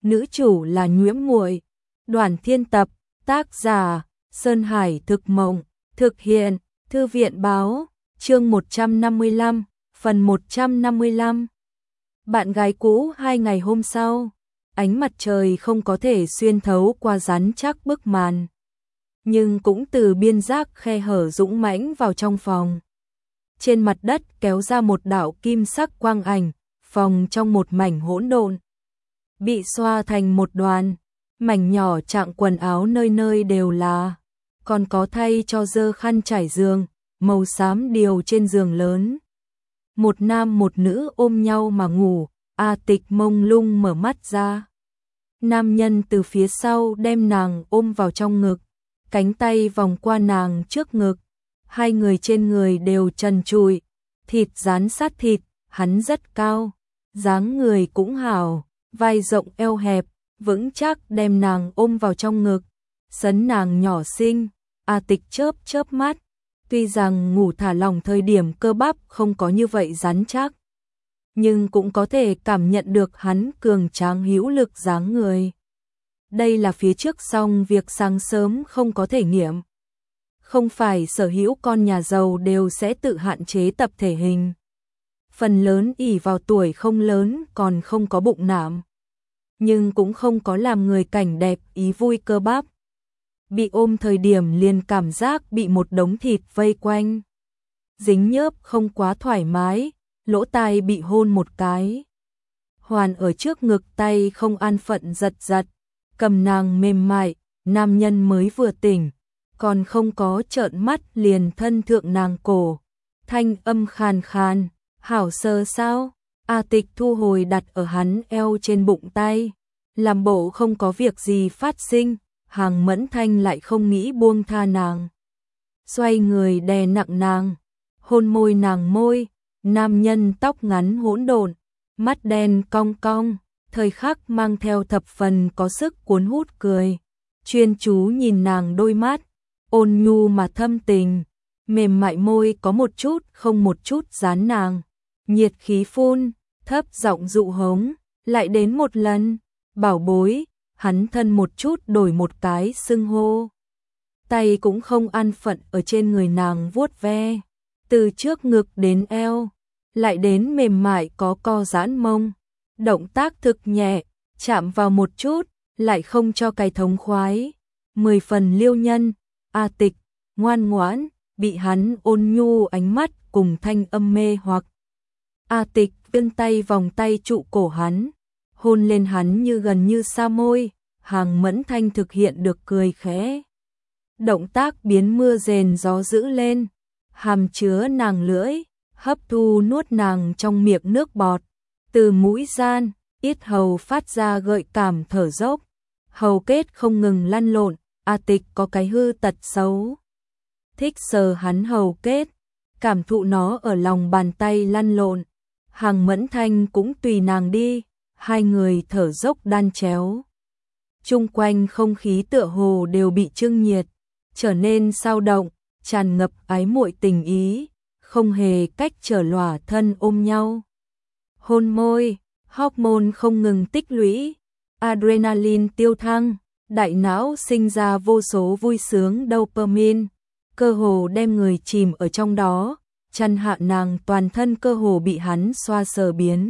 nữ chủ là Nhuễm Muội. Đoàn Thiên tập, tác giả Sơn Hải Thực Mộng, thực hiện Thư viện Báo, chương 155, phần 155. Bạn gái cũ 2 ngày hôm sau, ánh mặt trời không có thể xuyên thấu qua rắn chắc bức màn, nhưng cũng từ biên giác khe hở dũng mãnh vào trong phòng. Trên mặt đất kéo ra một đạo kim sắc quang ảnh, phòng trong một mảnh hỗn độn, bị xoa thành một đoàn, mảnh nhỏ trạng quần áo nơi nơi đều là, còn có thay cho dơ khăn trải giường, màu xám điều trên giường lớn. Một nam một nữ ôm nhau mà ngủ, A Tịch mông lung mở mắt ra. Nam nhân từ phía sau đem nàng ôm vào trong ngực, cánh tay vòng qua nàng trước ngực. Hai người trên người đều trần trụi, thịt dán sát thịt, hắn rất cao, dáng người cũng hảo, vai rộng eo hẹp, vững chắc đem nàng ôm vào trong ngực, sấn nàng nhỏ xinh. A Tịch chớp chớp mắt, tuy rằng ngủ thả lỏng thời điểm cơ bắp không có như vậy rắn chắc, nhưng cũng có thể cảm nhận được hắn cường tráng hữu lực dáng người. Đây là phía trước xong việc sáng sớm không có thể nghiệm. Không phải sở hữu con nhà giàu đều sẽ tự hạn chế tập thể hình. Phần lớn ỷ vào tuổi không lớn còn không có bụng nạm, nhưng cũng không có làm người cảnh đẹp ý vui cơ bắp. Bị ôm thời điểm liền cảm giác bị một đống thịt vây quanh, dính nhớp không quá thoải mái, lỗ tai bị hôn một cái. Hoàn ở trước ngực tay không an phận giật giật, cầm nàng mềm mại, nam nhân mới vừa tỉnh, còn không có trợn mắt liền thân thượng nàng cổ, thanh âm khàn khàn, hảo sờ sao? A Tịch thu hồi đặt ở hắn eo trên bụng tay, làm bộ không có việc gì phát sinh. Hàng Mẫn Thanh lại không nghĩ buông tha nàng, xoay người đè nặng nàng, hôn môi nàng môi. Nam nhân tóc ngắn hỗn độn, mắt đen cong cong, thời khắc mang theo thập phần có sức cuốn hút cười, chuyên chú nhìn nàng đôi mắt, ôn nhu mà thâm tình, mềm mại môi có một chút không một chút dán nàng, nhiệt khí phun, thấp giọng dụ hống, lại đến một lần, bảo bối. Hắn thân một chút đổi một cái xưng hô, tay cũng không an phận ở trên người nàng vuốt ve, từ trước ngực đến eo, lại đến mềm mại có co giãn mông, động tác thực nhẹ, chạm vào một chút, lại không cho cái thống khoái, 10 phần liêu nhân. A Tịch ngoan ngoãn, bị hắn ôn nhu ánh mắt cùng thanh âm mê hoặc. A Tịch vươn tay vòng tay trụ cổ hắn, hôn lên hắn như gần như xa môi. Hàng Mẫn Thanh thực hiện được cười khẽ, động tác biến mưa rền gió dữ lên, hàm chứa nàng lưỡi, hấp thu nuốt nàng trong miệng nước bọt, từ mũi gian, yết hầu phát ra gợi cảm thở dốc, hầu kết không ngừng lăn lộn. A Tịch có cái hư tật xấu, thích sờ hắn hầu kết, cảm thụ nó ở lòng bàn tay lăn lộn. Hàng Mẫn Thanh cũng tùy nàng đi, hai người thở dốc đan chéo. Chung quanh không khí tựa hồ đều bị trưng nhiệt, trở nên sao động, tràn ngập ái muội tình ý, không hề cách trở lòa thân ôm nhau. Hôn môi, hormone không ngừng tích lũy, adrenaline tiêu thăng, đại não sinh ra vô số vui sướng dopamine, cơ hồ đem người chìm ở trong đó, chăn hạ nàng toàn thân cơ hồ bị hắn xoa sờ biến.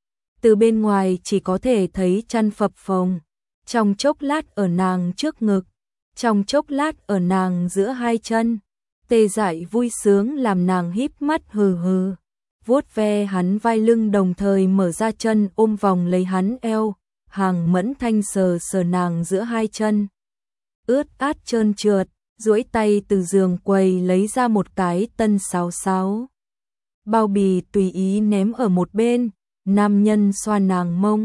Từ bên ngoài chỉ có thể thấy chăn phập phồng, trong chốc lát ở nàng trước ngực, trong chốc lát ở nàng giữa hai chân, tê dại vui sướng làm nàng híp mắt hừ hừ, vuốt ve hắn vai lưng đồng thời mở ra chân ôm vòng lấy hắn eo. Hàng Mẫn Thanh sờ sờ nàng giữa hai chân, ướt át trơn trượt, duỗi tay từ giường quầy lấy ra một cái tân 66. Bao bì tùy ý ném ở một bên, nam nhân xoa nàng mông,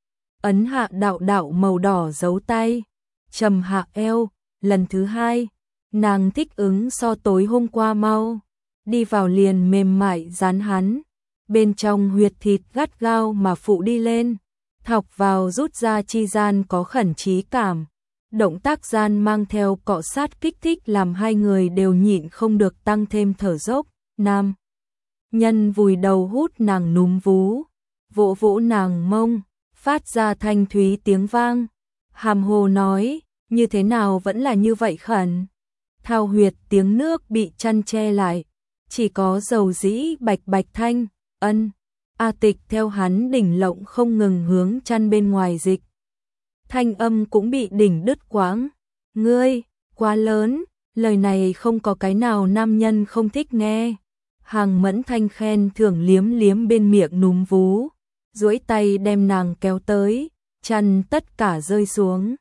ấn hạ đạo đạo màu đỏ dấu tay, trầm hạ eo, lần thứ hai, nàng thích ứng so tối hôm qua mau, đi vào liền mềm mại dán hắn, bên trong huyệt thịt gắt gao mà phụ đi lên, thọc vào rút ra chi gian có khẩn trí cảm, động tác gian mang theo cọ sát kích thích làm hai người đều nhịn không được tăng thêm thở dốc. Nam nhân vùi đầu hút nàng núm vú, vỗ vỗ nàng mông, phát ra thanh thúy tiếng vang. Hàm hồ nói, như thế nào vẫn là như vậy khẩn. Thao huyệt tiếng nước bị chăn che lại, chỉ có dầu dĩ bạch bạch thanh, ân. A Tịch theo hắn đỉnh lộng không ngừng hướng chăn bên ngoài dịch. Thanh âm cũng bị đỉnh đứt quãng. Ngươi, quá lớn, lời này không có cái nào nam nhân không thích nghe. Hàng Mẫn Thanh khen thưởng liếm liếm bên miệng núm vú, duỗi tay đem nàng kéo tới, chăn tất cả rơi xuống.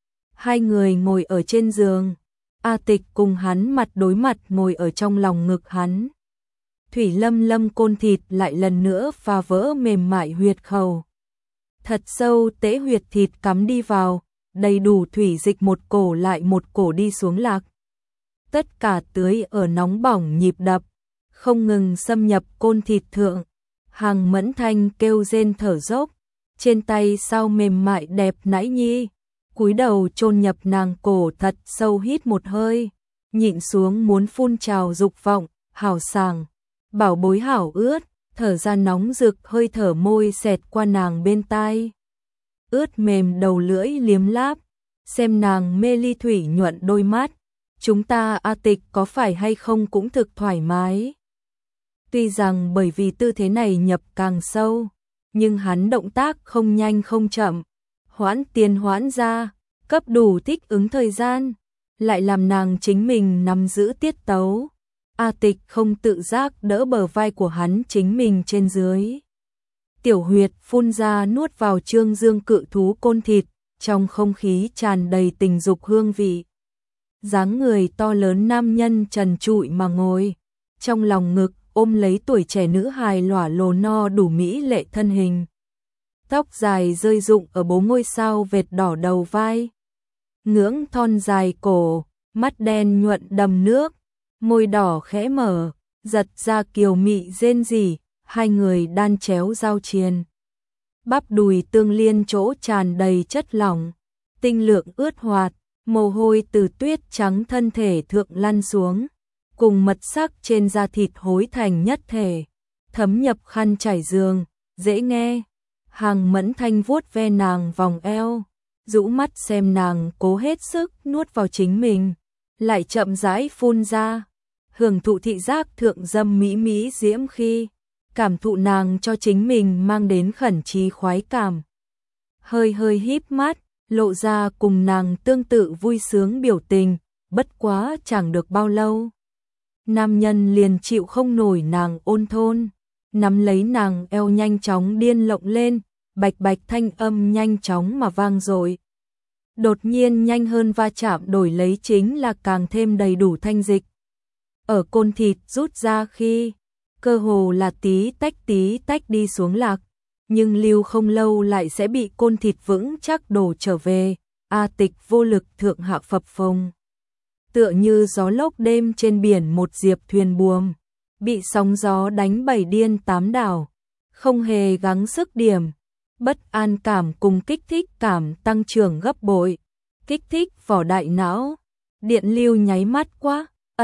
Hai người ngồi ở trên giường, A Tịch cùng hắn mặt đối mặt ngồi ở trong lòng ngực hắn. Thủy Lâm Lâm côn thịt lại lần nữa phá vỡ mềm mại huyệt khẩu. Thật sâu tế huyệt thịt cắm đi vào, đầy đủ thủy dịch một cổ lại một cổ đi xuống lạc. Tất cả tưới ở nóng bỏng nhịp đập, không ngừng xâm nhập côn thịt thượng. Hàng Mẫn Thanh kêu rên thở dốc, trên tay sao mềm mại đẹp nãy nhi, cúi đầu chôn nhập nàng cổ thật sâu hít một hơi, nhịn xuống muốn phun trào dục vọng, hảo sảng, bảo bối hảo ướt, thở ra nóng rực hơi thở môi xẹt qua nàng bên tai. Ướt mềm đầu lưỡi liếm láp, xem nàng mê ly thủy nhuận đôi mắt, chúng ta A Tịch có phải hay không cũng thực thoải mái. Tuy rằng bởi vì tư thế này nhập càng sâu, nhưng hắn động tác không nhanh không chậm, hoãn tiền hoãn ra, cấp đủ thích ứng thời gian, lại làm nàng chính mình nắm giữ tiết tấu. A Tịch không tự giác đỡ bờ vai của hắn chính mình trên dưới. Tiểu huyệt phun ra nuốt vào trương dương cự thú côn thịt, trong không khí tràn đầy tình dục hương vị. Dáng người to lớn nam nhân trần trụi mà ngồi, trong lòng ngực ôm lấy tuổi trẻ nữ hài lỏa lồ no đủ mỹ lệ thân hình. Tóc dài rơi rụng ở bố ngôi sao vệt đỏ đầu vai. Ngưỡng thon dài cổ, mắt đen nhuận đầm nước, môi đỏ khẽ mở, giật ra kiều mị rên rỉ, hai người đan chéo giao triền. Bắp đùi tương liên chỗ tràn đầy chất lỏng, tinh lượng ướt hoạt, mồ hôi từ tuyết trắng thân thể thượng lăn xuống, cùng mật sắc trên da thịt hối thành nhất thể, thấm nhập khăn trải giường, dễ nghe. Hàng Mẫn Thanh vuốt ve nàng vòng eo, rũ mắt xem nàng cố hết sức nuốt vào chính mình, lại chậm rãi phun ra, hưởng thụ thị giác thượng dâm mỹ mỹ diễm khi, cảm thụ nàng cho chính mình mang đến khẩn trí khoái cảm. Hơi hơi híp mắt, lộ ra cùng nàng tương tự vui sướng biểu tình, bất quá chẳng được bao lâu. Nam nhân liền chịu không nổi nàng ôn thôn, nắm lấy nàng eo nhanh chóng điên lộng lên, bạch bạch thanh âm nhanh chóng mà vang dội. Đột nhiên nhanh hơn va chạm đổi lấy chính là càng thêm đầy đủ thanh dịch. Ở côn thịt rút ra khi, cơ hồ là tí tách đi xuống lạc, nhưng lưu không lâu lại sẽ bị côn thịt vững chắc đổ trở về. A Tịch vô lực thượng hạ phập phồng, tựa như gió lốc đêm trên biển một diệp thuyền buồm, bị sóng gió đánh bảy điên tám đảo, không hề gắng sức điểm. Bất an cảm cùng kích thích cảm tăng trưởng gấp bội, kích thích vỏ đại não, điện lưu nháy mắt quá,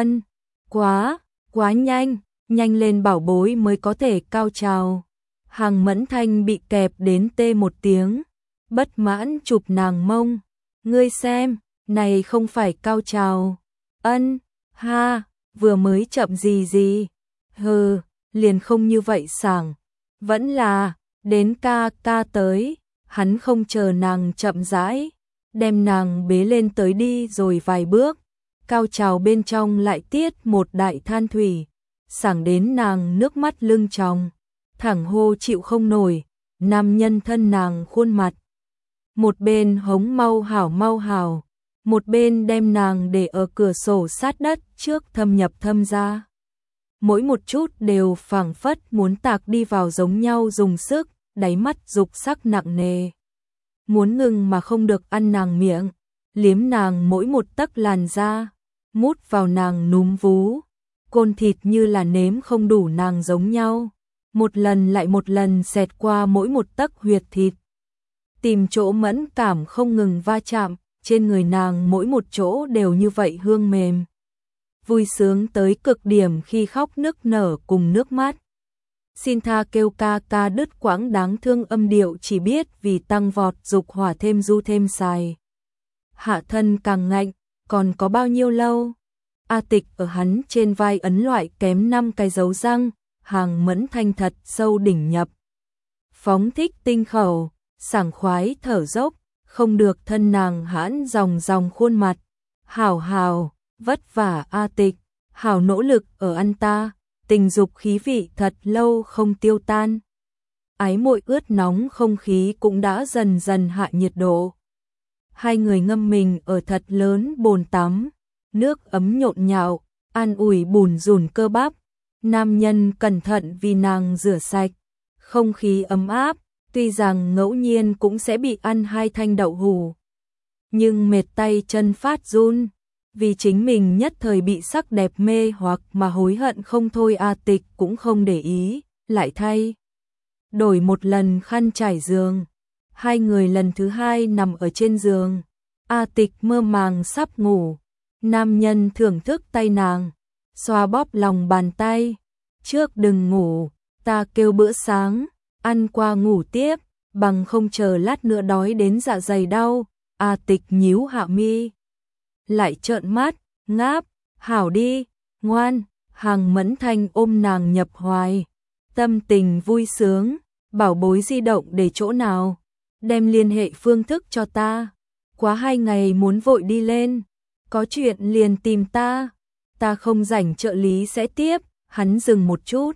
quá nhanh, nhanh lên bảo bối mới có thể cao trào. Hàng Mẫn Thanh bị kẹp đến tê một tiếng, bất mãn chụp nàng mông, ngươi xem, này không phải cao trào. Ha, vừa mới chậm gì, hừ, liền không như vậy sảng, vẫn là, đến ca tới, hắn không chờ nàng chậm rãi, đem nàng bế lên tới đi rồi vài bước, cao trào bên trong lại tiết một đại than thủy, sảng đến nàng nước mắt lưng tròng, thẳng hô chịu không nổi, nam nhân thân nàng khuôn mặt. Một bên hống mau hảo, một bên đem nàng để ở cửa sổ sát đất trước thâm nhập thâm ra. Mỗi một chút đều phảng phất muốn tạc đi vào giống nhau dùng sức, đáy mắt dục sắc nặng nề. Muốn ngừng mà không được ăn nàng miệng, liếm nàng mỗi một tấc làn da, mút vào nàng núm vú, côn thịt như là nếm không đủ nàng giống nhau, một lần lại một lần xẹt qua mỗi một tấc huyệt thịt. Tìm chỗ mẫn cảm không ngừng va chạm, trên người nàng mỗi một chỗ đều như vậy hương mềm. Vui sướng tới cực điểm khi khóc nức nở cùng nước mắt. Xin tha kêu ca ca đứt quãng đáng thương âm điệu chỉ biết vì tăng vọt dục hỏa thêm du thêm xài. Hạ thân càng ngạnh, còn có bao nhiêu lâu? A Tịch ở hắn trên vai ấn loại kém 5 cái dấu răng, Hàng Mẫn Thanh thật sâu đỉnh nhập. Phóng thích tinh khẩu, sảng khoái thở dốc, không được thân nàng hãn dòng dòng khuôn mặt. Hảo hảo, vất vả A Tịch, hảo nỗ lực ở ăn ta, tình dục khí vị thật lâu không tiêu tan. Ái muội ướt nóng không khí cũng đã dần dần hạ nhiệt độ. Hai người ngâm mình ở thật lớn bồn tắm, nước ấm nhộn nhạo, an ủi bùn rùn cơ bắp. Nam nhân cẩn thận vì nàng rửa sạch, không khí ấm áp, tuy rằng ngẫu nhiên cũng sẽ bị ăn 2 thanh đậu hũ. Nhưng mệt tay chân phát run, vì chính mình nhất thời bị sắc đẹp mê hoặc mà hối hận không thôi. A Tịch cũng không để ý, lại thay đổi một lần khăn trải giường. Hai người lần thứ 2 nằm ở trên giường. A Tịch mơ màng sắp ngủ, nam nhân thưởng thức tay nàng, xoa bóp lòng bàn tay. Trước đừng ngủ, ta kêu bữa sáng, ăn qua ngủ tiếp, bằng không chờ lát nữa đói đến dạ dày đau. A Tịch nhíu hạ mi, lại trợn mắt, ngáp, hảo đi, ngoan. Hàng Mẫn Thanh ôm nàng nhập hoài, tâm tình vui sướng. Bảo bối di động để chỗ nào? Đem liên hệ phương thức cho ta. Quá 2 ngày muốn vội đi lên, có chuyện liền tìm ta. Ta không rảnh, trợ lý sẽ tiếp. Hắn dừng một chút,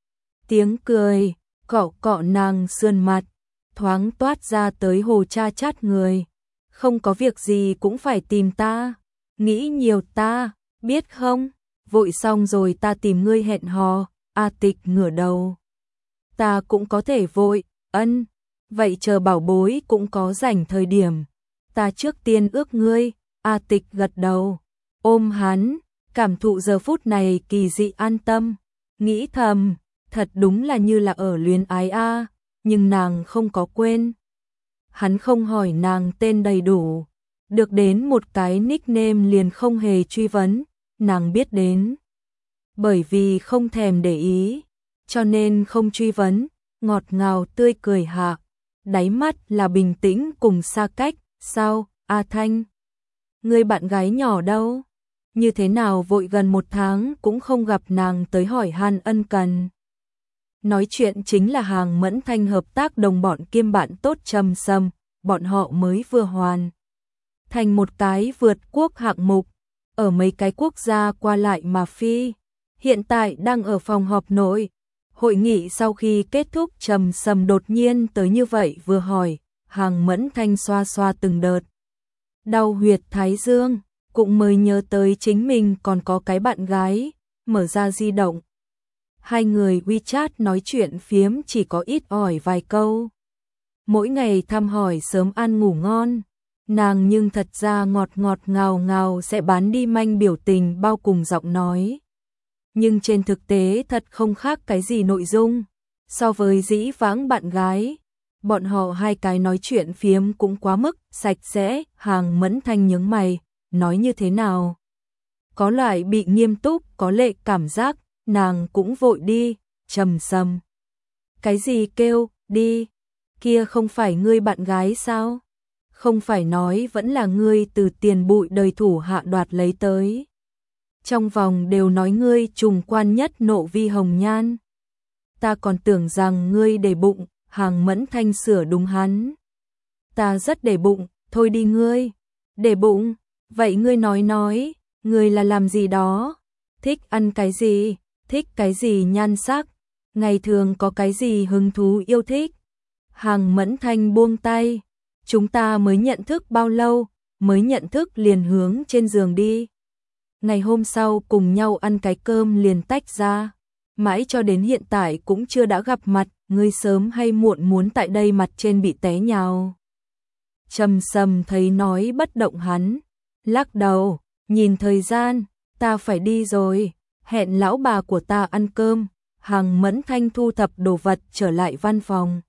tiếng cười cọ cọ nàng sườn mặt, thoáng toát ra tới hồ cha chát người. Không có việc gì cũng phải tìm ta, nghĩ nhiều ta, biết không? Vội xong rồi ta tìm ngươi hẹn hò. A Tịch ngửa đầu, ta cũng có thể vội. Ân, vậy chờ bảo bối cũng có rảnh thời điểm, ta trước tiên ước ngươi. A Tịch gật đầu, ôm hắn, cảm thụ giờ phút này kỳ dị an tâm, nghĩ thầm, thật đúng là như là ở luyến ái a. Nhưng nàng không có quên. Hắn không hỏi nàng tên đầy đủ, được đến một cái nickname liền không hề truy vấn, nàng biết đến. Bởi vì không thèm để ý, cho nên không truy vấn. Ngọt ngào tươi cười hạ, đáy mắt là bình tĩnh cùng xa cách. Sao, A Thanh? Người bạn gái nhỏ đâu? Như thế nào vội gần 1 tháng cũng không gặp nàng tới hỏi han ân cần. Nói chuyện chính là Hàng Mẫn Thanh hợp tác đồng bọn kiêm bạn tốt Trầm Sâm, bọn họ mới vừa hoàn thành một cái vượt quốc hạng mục, ở mấy cái quốc gia qua lại mà phi. Hiện tại đang ở phòng họp nội. Hội nghị sau khi kết thúc, Trầm Sâm đột nhiên tới như vậy vừa hỏi, Hàng Mẫn Thanh xoa xoa từng đợt đau huyệt thái dương, cũng mới nhớ tới chính mình còn có cái bạn gái, mở ra di động. Hai người WeChat nói chuyện phiếm chỉ có ít ỏi vài câu. Mỗi ngày thăm hỏi sớm ăn ngủ ngon, nàng nhưng thật ra ngọt ngọt ngào ngào sẽ bán đi manh biểu tình bao cùng giọng nói. Nhưng trên thực tế thật không khác cái gì nội dung. So với dĩ vãng bạn gái, bọn họ hai cái nói chuyện phiếm cũng quá mức sạch sẽ. Hàng Mẫn Thanh nhướng mày, nói như thế nào? Có loại bị nghiêm túc, có lệ cảm giác. Nàng cũng vội đi. Trầm Sâm, cái gì kêu đi? Kia không phải ngươi bạn gái sao? Không phải nói vẫn là ngươi từ tiền bụi đời thủ hạ đoạt lấy tới. Trong vòng đều nói ngươi trùng quan nhất nộ vi hồng nhan. Ta còn tưởng rằng ngươi để bụng. Hàng Mẫn Thanh sửa đúng hắn. Ta rất để bụng, thôi đi ngươi. Để bụng, vậy ngươi nói, ngươi là làm gì đó? Thích ăn cái gì? Thích cái gì nhan sắc? Ngày thường có cái gì hứng thú yêu thích? Hàng Mẫn Thanh buông tay. Chúng ta mới nhận thức bao lâu? Mới nhận thức liền hướng trên giường đi. Ngày hôm sau cùng nhau ăn cái cơm liền tách ra. Mãi cho đến hiện tại cũng chưa đã gặp mặt. Ngươi sớm hay muộn muốn tại đây mặt trên bị té nhào. Trầm Sâm thấy nói bất động hắn, lắc đầu, nhìn thời gian, ta phải đi rồi, hẹn lão bà của ta ăn cơm. Hàng Mẫn Thanh thu thập đồ vật trở lại văn phòng.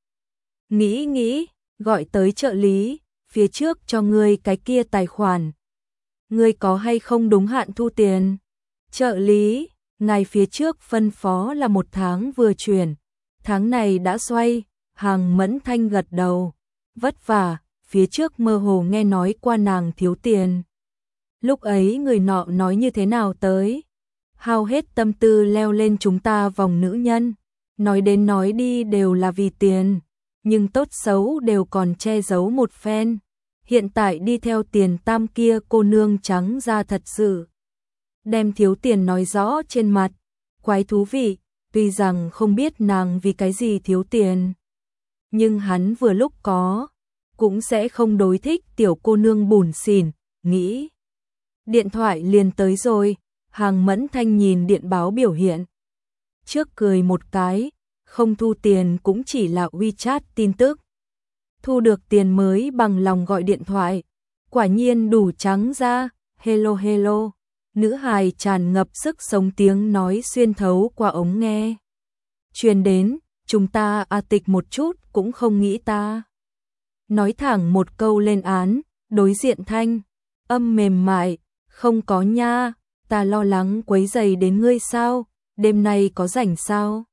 Nghĩ, gọi tới trợ lý, phía trước cho ngươi cái kia tài khoản. Ngươi có hay không đúng hạn thu tiền? Trợ lý, ngài phía trước phân phó là 1 tháng vừa chuyển. Tháng này đã xoay, Hàng Mẫn Thanh gật đầu. Vất vả, phía trước mơ hồ nghe nói qua nàng thiếu tiền. Lúc ấy người nọ nói như thế nào tới? Hao hết tâm tư leo lên chúng ta vòng nữ nhân. Nói đến nói đi đều là vì tiền. Nhưng tốt xấu đều còn che giấu một phen. Hiện tại đi theo tiền tam kia cô nương trắng ra thật sự. Đem thiếu tiền nói rõ trên mặt. Quái thú vị, tuy rằng không biết nàng vì cái gì thiếu tiền. Nhưng hắn vừa lúc có, cũng sẽ không đối thích tiểu cô nương bủn xỉn, nghĩ. Điện thoại liền tới rồi, Hàng Mẫn Thanh nhìn điện báo biểu hiện. Trước cười một cái, không thu tiền cũng chỉ là WeChat tin tức. Thu được tiền mới bằng lòng gọi điện thoại, quả nhiên đủ trắng ra, hello hello. Nữ hài tràn ngập sức sống tiếng nói xuyên thấu qua ống nghe. Truyền đến, chúng ta tịch một chút cũng không nghĩ ta. Nói thẳng một câu lên án, đối diện thanh, âm mềm mại, không có nha, ta lo lắng quấy rầy đến ngươi sao, đêm nay có rảnh sao?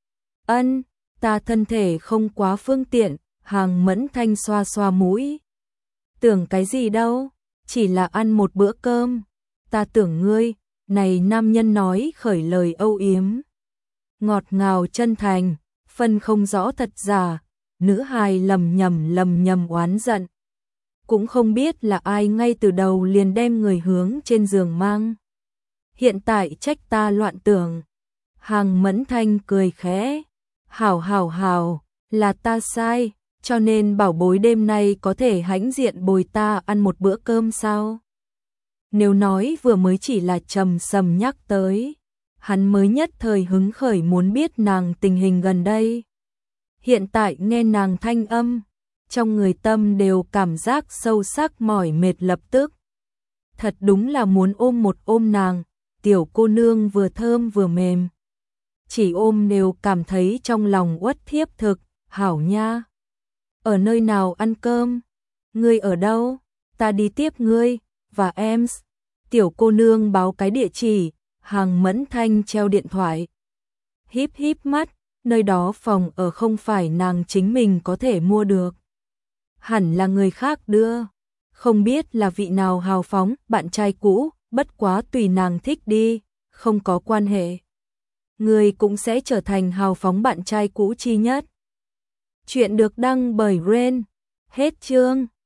Ân, ta thân thể không quá phương tiện, Hàng Mẫn Thanh xoa xoa mũi. Tưởng cái gì đâu, chỉ là ăn một bữa cơm. Ta tưởng ngươi, này nam nhân nói khởi lời âu yếm. Ngọt ngào chân thành, phân không rõ thật giả, nữ hài lầm nhầm oán giận. Cũng không biết là ai ngay từ đầu liền đem người hướng trên giường mang. Hiện tại trách ta loạn tưởng. Hàng Mẫn Thanh cười khẽ. Hảo, là ta sai, cho nên bảo bối đêm nay có thể hãnh diện bồi ta ăn một bữa cơm sao? Nếu nói vừa mới chỉ là trầm sầm nhắc tới, hắn mới nhất thời hứng khởi muốn biết nàng tình hình gần đây. Hiện tại nghe nàng thanh âm, trong người tâm đều cảm giác sâu sắc mỏi mệt lập tức. Thật đúng là muốn ôm một ôm nàng, tiểu cô nương vừa thơm vừa mềm. Chỉ ôm đều cảm thấy trong lòng uất thiếp thực, hảo nha. Ở nơi nào ăn cơm? Ngươi ở đâu? Ta đi tiếp ngươi, và em. Tiểu cô nương báo cái địa chỉ, Hàng Mẫn Thanh treo điện thoại. Híp mắt, nơi đó phòng ở không phải nàng chính mình có thể mua được. Hẳn là người khác đưa. Không biết là vị nào hào phóng, bạn trai cũ, bất quá tùy nàng thích đi, không có quan hệ. Người cũng sẽ trở thành hào phóng bạn trai cũ chi nhất. Chuyện được đăng bởi Ren. Hết chương.